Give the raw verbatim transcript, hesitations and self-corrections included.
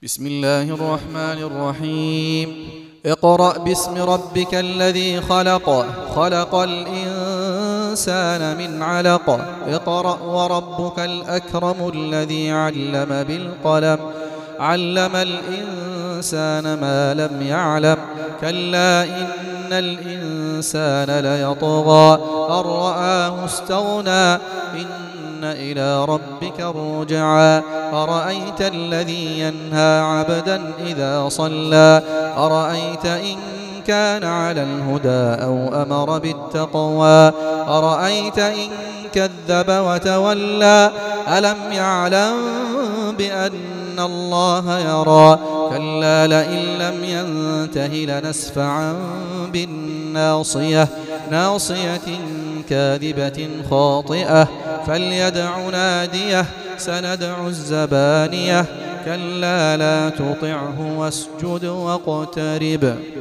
بسم الله الرحمن الرحيم. اقرأ باسم ربك الذي خلق خلق الإنسان من علق اقرأ وربك الأكرم الذي علم بالقلم علم الإنسان ما لم يعلم كلا إن الإنسان ليطغى أن رآه استغنى إن إلى ربك الرجعى أرأيت الذي ينهى عبدا إذا صلى أرأيت إن كان على الهدى أو أمر بالتقوى أرأيت إن كذب وتولى ألم يعلم بأن الله يرى كلا لئن لم ينته لنسفعا بالناصية ناصية كاذبة خاطئة فليدع ناديه سندع الزبانية كلا لا تطعه واسجد واقترب.